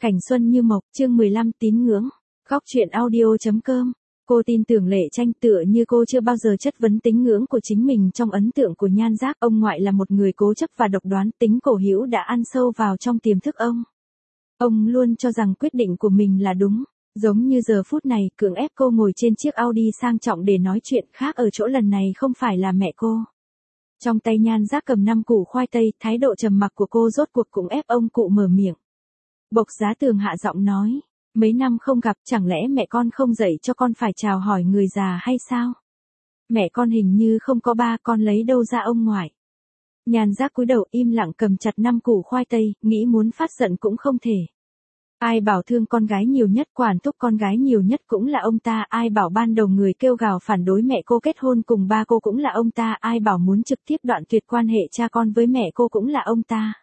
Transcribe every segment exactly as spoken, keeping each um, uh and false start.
Cảnh xuân như mộc, chương mười lăm tín ngưỡng. Góc truyện audio.com. Cô tin tưởng Lệ Tranh tựa như cô chưa bao giờ chất vấn tín ngưỡng của chính mình. Trong ấn tượng của Nhan Giác, ông ngoại là một người cố chấp và độc đoán, tính cổ hữu đã ăn sâu vào trong tiềm thức ông. Ông luôn cho rằng quyết định của mình là đúng. Giống như giờ phút này, cưỡng ép cô ngồi trên chiếc Audi sang trọng để nói chuyện, khác ở chỗ lần này không phải là mẹ cô. Trong tay Nhan Giác cầm năm củ khoai tây, thái độ trầm mặc của cô rốt cuộc cũng ép ông cụ mở miệng. Bộc Giá Tường hạ giọng nói, mấy năm không gặp, chẳng lẽ mẹ con không dạy cho con phải chào hỏi người già hay sao? Mẹ con hình như không có ba, con lấy đâu ra ông ngoại? Nhan Giác cúi đầu im lặng cầm chặt năm củ khoai tây, nghĩ muốn phát giận cũng không thể. Ai bảo thương con gái nhiều nhất, quản thúc con gái nhiều nhất cũng là ông ta, ai bảo ban đầu người kêu gào phản đối mẹ cô kết hôn cùng ba cô cũng là ông ta, ai bảo muốn trực tiếp đoạn tuyệt quan hệ cha con với mẹ cô cũng là ông ta.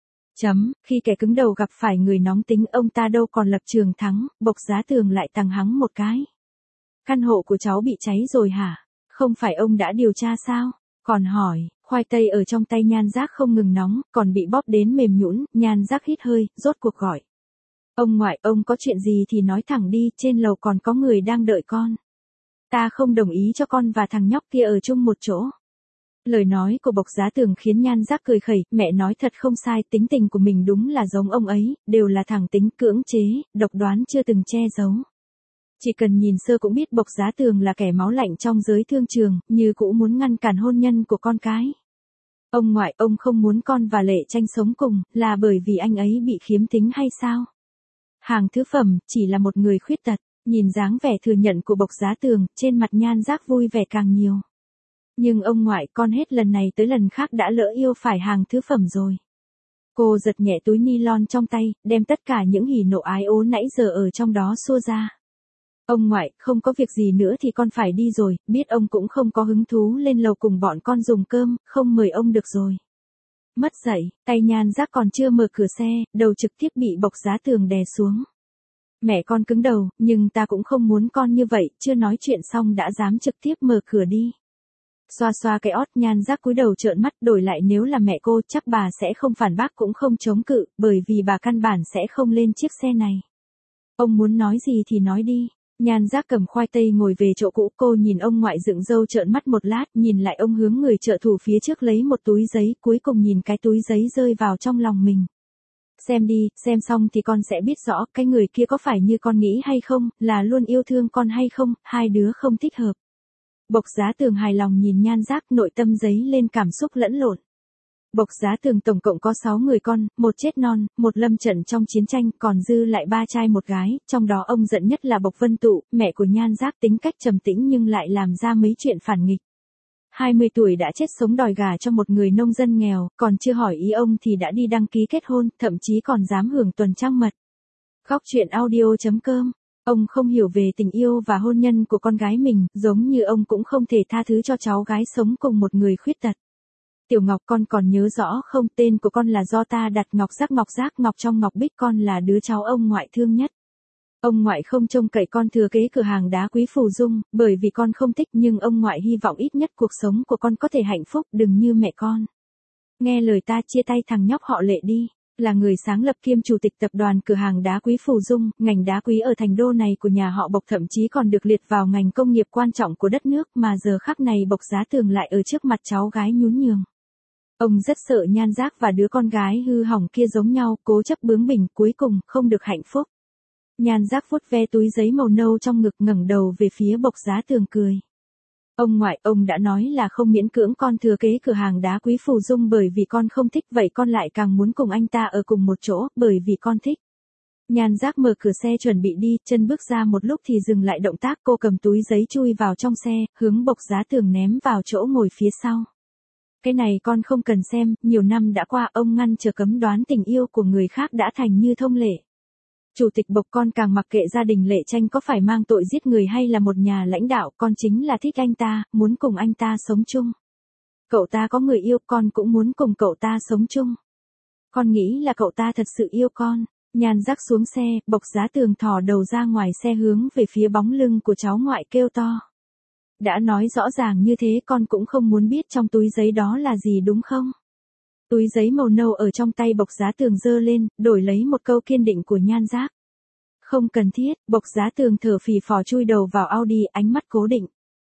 Chấm, khi kẻ cứng đầu gặp phải người nóng tính, ông ta đâu còn lập trường thắng. Bộc Giá Tường lại tằng hắng một cái. Căn hộ của cháu bị cháy rồi hả? Không phải ông đã điều tra sao? Còn hỏi, khoai tây ở trong tay Nhan Giác không ngừng nóng, còn bị bóp đến mềm nhũn. Nhan Giác hít hơi, rốt cuộc gọi. Ông ngoại, ông có chuyện gì thì nói thẳng đi, trên lầu còn có người đang đợi con. Ta không đồng ý cho con và thằng nhóc kia ở chung một chỗ. Lời nói của Bộc Giá Tường khiến Nhan Giác cười khẩy, mẹ nói thật không sai, tính tình của mình đúng là giống ông ấy, đều là thẳng tính cưỡng chế, độc đoán chưa từng che giấu. Chỉ cần nhìn sơ cũng biết Bộc Giá Tường là kẻ máu lạnh trong giới thương trường, như cũ muốn ngăn cản hôn nhân của con cái. Ông ngoại, ông không muốn con và Lệ Tranh sống cùng, là bởi vì anh ấy bị khiếm thính hay sao? Hàng thứ phẩm, chỉ là một người khuyết tật, nhìn dáng vẻ thừa nhận của Bộc Giá Tường, trên mặt Nhan Giác vui vẻ càng nhiều. Nhưng ông ngoại, con hết lần này tới lần khác đã lỡ yêu phải hàng thứ phẩm rồi. Cô giật nhẹ túi nylon trong tay, đem tất cả những hỉ nộ ái ố nãy giờ ở trong đó xua ra. Ông ngoại, không có việc gì nữa thì con phải đi rồi, biết ông cũng không có hứng thú lên lầu cùng bọn con dùng cơm, không mời ông được rồi. Mất dậy, tay Nhan Giác còn chưa mở cửa xe, đầu trực tiếp bị Bộc Giá Tường đè xuống. Mẹ con cứng đầu, nhưng ta cũng không muốn con như vậy, chưa nói chuyện xong đã dám trực tiếp mở cửa đi. Xoa xoa cái ót, Nhan Giác cúi đầu trợn mắt, đổi lại nếu là mẹ cô chắc bà sẽ không phản bác cũng không chống cự, bởi vì bà căn bản sẽ không lên chiếc xe này. Ông muốn nói gì thì nói đi. Nhan Giác cầm khoai tây ngồi về chỗ cũ, cô nhìn ông ngoại dựng râu trợn mắt một lát, nhìn lại ông hướng người trợ thủ phía trước lấy một túi giấy, cuối cùng nhìn cái túi giấy rơi vào trong lòng mình. Xem đi, xem xong thì con sẽ biết rõ cái người kia có phải như con nghĩ hay không, là luôn yêu thương con hay không, hai đứa không thích hợp. Bộc Giá Tường hài lòng nhìn Nhan Giác, nội tâm dấy lên cảm xúc lẫn lộn. Bộc Giá Tường tổng cộng có sáu người con, một chết non, một lâm trận trong chiến tranh, còn dư lại ba trai một gái, trong đó ông giận nhất là Bộc Vân Tụ, mẹ của Nhan Giác tính cách trầm tĩnh nhưng lại làm ra mấy chuyện phản nghịch. hai mươi tuổi đã chết sống đòi gả cho một người nông dân nghèo, còn chưa hỏi ý ông thì đã đi đăng ký kết hôn, thậm chí còn dám hưởng tuần trăng mật. Góc truyện audio.com. Ông không hiểu về tình yêu và hôn nhân của con gái mình, giống như ông cũng không thể tha thứ cho cháu gái sống cùng một người khuyết tật. Tiểu Ngọc, con còn nhớ rõ không, tên của con là do ta đặt, Ngọc Giác Ngọc Giác Ngọc trong Ngọc Bích, con là đứa cháu ông ngoại thương nhất. Ông ngoại không trông cậy con thừa kế cửa hàng đá quý Phù Dung, bởi vì con không thích, nhưng ông ngoại hy vọng ít nhất cuộc sống của con có thể hạnh phúc, đừng như mẹ con. Nghe lời ta, chia tay thằng nhóc họ Lệ đi. Là người sáng lập kiêm chủ tịch tập đoàn cửa hàng đá quý Phù Dung, ngành đá quý ở thành đô này của nhà họ Bộc thậm chí còn được liệt vào ngành công nghiệp quan trọng của đất nước, mà giờ khắc này Bộc Giá Tường lại ở trước mặt cháu gái nhún nhường. Ông rất sợ Nhan Giác và đứa con gái hư hỏng kia giống nhau, cố chấp bướng bỉnh, cuối cùng không được hạnh phúc. Nhan Giác vuốt ve túi giấy màu nâu trong ngực, ngẩng đầu về phía Bộc Giá Tường cười. Ông ngoại, ông đã nói là không miễn cưỡng con thừa kế cửa hàng đá quý Phù Dung bởi vì con không thích, vậy con lại càng muốn cùng anh ta ở cùng một chỗ, bởi vì con thích. Nhan Giác mở cửa xe chuẩn bị đi, chân bước ra một lúc thì dừng lại động tác, cô cầm túi giấy chui vào trong xe, hướng Bộc Giá Tường ném vào chỗ ngồi phía sau. Cái này con không cần xem, nhiều năm đã qua, ông ngăn trở cấm đoán tình yêu của người khác đã thành như thông lệ. Chủ tịch Bộc, con càng mặc kệ gia đình Lệ Tranh có phải mang tội giết người hay là một nhà lãnh đạo, con chính là thích anh ta, muốn cùng anh ta sống chung. Cậu ta có người yêu, con cũng muốn cùng cậu ta sống chung. Con nghĩ là cậu ta thật sự yêu con. Nhan Giác xuống xe, Bộc Giá Tường thò đầu ra ngoài xe hướng về phía bóng lưng của cháu ngoại kêu to. Đã nói rõ ràng như thế, con cũng không muốn biết trong túi giấy đó là gì đúng không? Túi giấy màu nâu ở trong tay Bộc Giá Tường giơ lên, đổi lấy một câu kiên định của Nhan Giác. Không cần thiết, Bộc Giá Tường thở phì phò chui đầu vào Audi, ánh mắt cố định.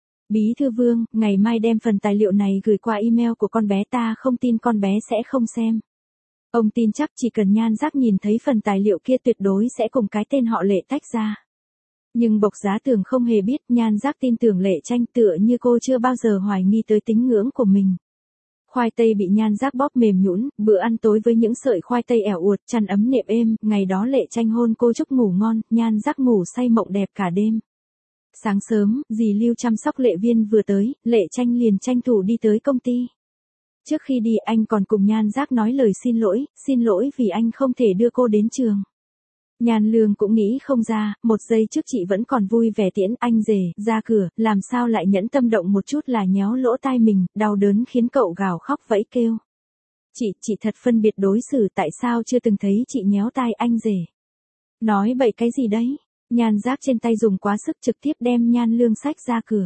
Bí thư Vương, ngày mai đem phần tài liệu này gửi qua email của con bé, ta không tin con bé sẽ không xem. Ông tin chắc chỉ cần Nhan Giác nhìn thấy phần tài liệu kia tuyệt đối sẽ cùng cái tên họ Lệ tách ra. Nhưng Bộc Giá Tường không hề biết Nhan Giác tin tưởng Lệ Tranh, tựa như cô chưa bao giờ hoài nghi tới tín ngưỡng của mình. Khoai tây bị Nhan Giác bóp mềm nhũn, bữa ăn tối với những sợi khoai tây ẻo uột, chăn ấm nệm êm, ngày đó Lệ Tranh hôn cô chúc ngủ ngon, Nhan Giác ngủ say mộng đẹp cả đêm. Sáng sớm, dì Lưu chăm sóc Lệ Viên vừa tới, Lệ Tranh liền tranh thủ đi tới công ty. Trước khi đi anh còn cùng Nhan Giác nói lời xin lỗi, xin lỗi vì anh không thể đưa cô đến trường. Nhan Lương cũng nghĩ không ra, một giây trước chị vẫn còn vui vẻ tiễn anh rể ra cửa, làm sao lại nhẫn tâm động một chút là nhéo lỗ tai mình, đau đớn khiến cậu gào khóc vẫy kêu. Chị, chị thật phân biệt đối xử, tại sao chưa từng thấy chị nhéo tai anh rể? Nói bậy cái gì đấy? Nhan Giác trên tay dùng quá sức trực tiếp đem Nhan Lương xách ra cửa.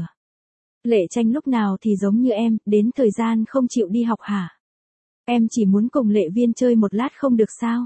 Lệ Tranh lúc nào thì giống như em, đến thời gian không chịu đi học hả? Em chỉ muốn cùng Lệ Viên chơi một lát không được sao?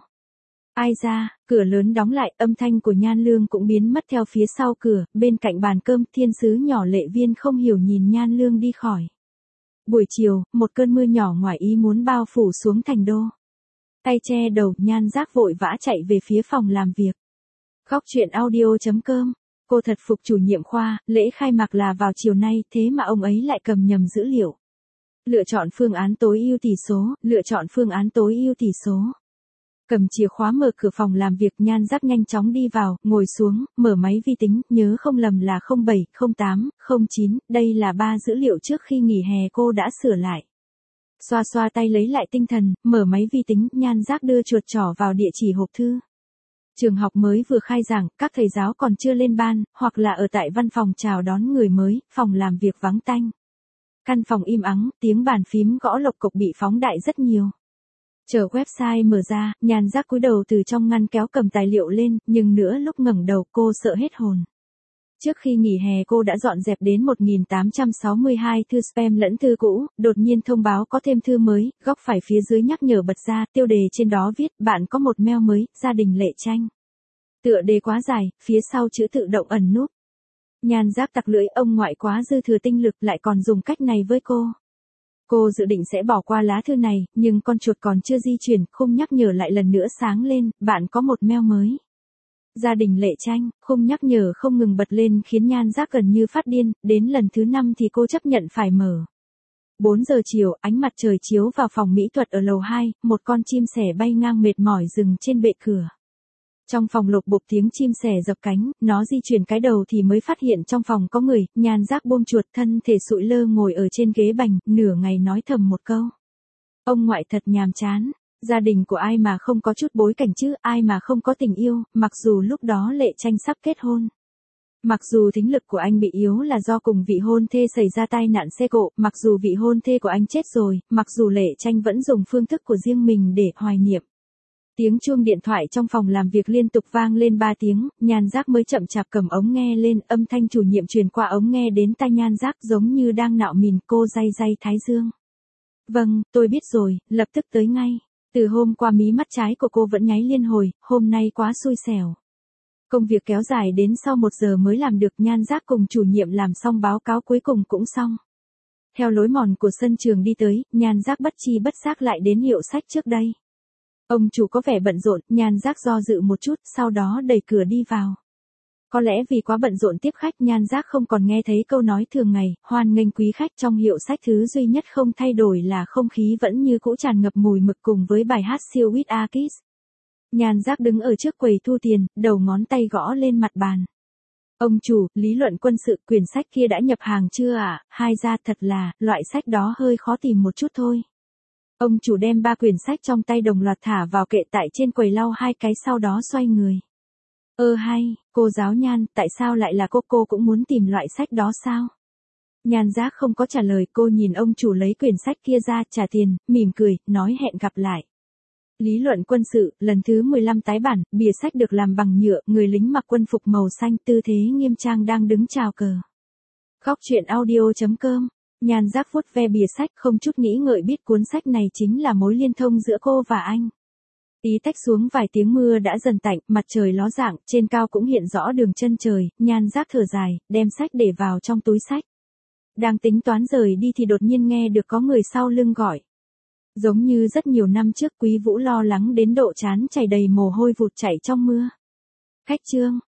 Ai ra, cửa lớn đóng lại, âm thanh của Nhan Lương cũng biến mất theo phía sau cửa, bên cạnh bàn cơm, thiên sứ nhỏ Lệ Viên không hiểu nhìn Nhan Lương đi khỏi. Buổi chiều, một cơn mưa nhỏ ngoài ý muốn bao phủ xuống thành đô. Tay che đầu, Nhan Giác vội vã chạy về phía phòng làm việc. Góc truyện audio chấm com. Cô thật phục chủ nhiệm khoa, lễ khai mạc là vào chiều nay, thế mà ông ấy lại cầm nhầm dữ liệu. Lựa chọn phương án tối ưu tỷ số, lựa chọn phương án tối ưu tỷ số. Cầm chìa khóa mở cửa phòng làm việc, Nhan Giác nhanh chóng đi vào, ngồi xuống, mở máy vi tính, nhớ không lầm là không bảy, không tám, không chín, đây là ba dữ liệu trước khi nghỉ hè cô đã sửa lại. Xoa xoa tay lấy lại tinh thần, mở máy vi tính, Nhan Giác đưa chuột trỏ vào địa chỉ hộp thư. Trường học mới vừa khai giảng, các thầy giáo còn chưa lên ban, hoặc là ở tại văn phòng chào đón người mới, phòng làm việc vắng tanh. Căn phòng im ắng, tiếng bàn phím gõ lộc cộc bị phóng đại rất nhiều. Chờ website mở ra, Nhan Giác cúi đầu từ trong ngăn kéo cầm tài liệu lên, nhưng nữa lúc ngẩng đầu cô sợ hết hồn. Trước khi nghỉ hè cô đã dọn dẹp đến một nghìn tám trăm sáu mươi hai thư spam lẫn thư cũ, đột nhiên thông báo có thêm thư mới, góc phải phía dưới nhắc nhở bật ra, tiêu đề trên đó viết, bạn có một mail mới, gia đình Lệ Tranh. Tựa đề quá dài, phía sau chữ tự động ẩn núp. Nhan Giác tặc lưỡi, ông ngoại quá dư thừa tinh lực lại còn dùng cách này với cô. Cô dự định sẽ bỏ qua lá thư này, nhưng con chuột còn chưa di chuyển, khung nhắc nhở lại lần nữa sáng lên, bạn có một mail mới. Gia đình Lệ Tranh, khung nhắc nhở không ngừng bật lên khiến Nhan Giác gần như phát điên, đến lần thứ năm thì cô chấp nhận phải mở. bốn giờ chiều, ánh mặt trời chiếu vào phòng mỹ thuật ở lầu hai, một con chim sẻ bay ngang mệt mỏi dừng trên bệ cửa. Trong phòng lục bục tiếng chim sẻ dập cánh, nó di chuyển cái đầu thì mới phát hiện trong phòng có người, Nhan Giác buông chuột, thân thể sụi lơ ngồi ở trên ghế bành, nửa ngày nói thầm một câu. Ông ngoại thật nhàm chán, gia đình của ai mà không có chút bối cảnh chứ, ai mà không có tình yêu, mặc dù lúc đó Lệ Tranh sắp kết hôn. Mặc dù thính lực của anh bị yếu là do cùng vị hôn thê xảy ra tai nạn xe cộ, mặc dù vị hôn thê của anh chết rồi, mặc dù Lệ Tranh vẫn dùng phương thức của riêng mình để hoài niệm. Tiếng chuông điện thoại trong phòng làm việc liên tục vang lên ba tiếng, Nhan Giác mới chậm chạp cầm ống nghe lên, âm thanh chủ nhiệm truyền qua ống nghe đến tai Nhan Giác giống như đang nạo mìn, cô day day thái dương. Vâng, tôi biết rồi, lập tức tới ngay. Từ hôm qua mí mắt trái của cô vẫn nháy liên hồi, hôm nay quá xui xẻo. Công việc kéo dài đến sau một giờ mới làm được, Nhan Giác cùng chủ nhiệm làm xong báo cáo cuối cùng cũng xong. Theo lối mòn của sân trường đi tới, Nhan Giác bất chi bất giác lại đến hiệu sách trước đây. Ông chủ có vẻ bận rộn, Nhan Giác do dự một chút, sau đó đẩy cửa đi vào. Có lẽ vì quá bận rộn tiếp khách, Nhan Giác không còn nghe thấy câu nói thường ngày, hoan nghênh quý khách. Trong hiệu sách thứ duy nhất không thay đổi là không khí vẫn như cũ tràn ngập mùi mực cùng với bài hát siêu with a Kiss. Nhan Giác đứng ở trước quầy thu tiền, đầu ngón tay gõ lên mặt bàn. Ông chủ, lý luận quân sự, quyển sách kia đã nhập hàng chưa ạ? À? Hai ra thật là, loại sách đó hơi khó tìm một chút thôi. Ông chủ đem ba quyển sách trong tay đồng loạt thả vào kệ tại trên quầy lau hai cái sau đó xoay người. Ơ hay, cô giáo Nhan, tại sao lại là cô, cô cũng muốn tìm loại sách đó sao? Nhan Giác không có trả lời, cô nhìn ông chủ lấy quyển sách kia ra, trả tiền, mỉm cười, nói hẹn gặp lại. Lý luận quân sự, lần thứ mười lăm tái bản, bìa sách được làm bằng nhựa, người lính mặc quân phục màu xanh, tư thế nghiêm trang đang đứng chào cờ. Góc truyện audio chấm com Nhan Giác vuốt ve bìa sách không chút nghĩ ngợi biết cuốn sách này chính là mối liên thông giữa cô và anh. Tí tách xuống vài tiếng mưa đã dần tạnh, mặt trời ló dạng, trên cao cũng hiện rõ đường chân trời, Nhan Giác thở dài, đem sách để vào trong túi sách. Đang tính toán rời đi thì đột nhiên nghe được có người sau lưng gọi. Giống như rất nhiều năm trước Quý Vũ lo lắng đến độ trán chảy đầy mồ hôi vụt chạy trong mưa. Khách Trương,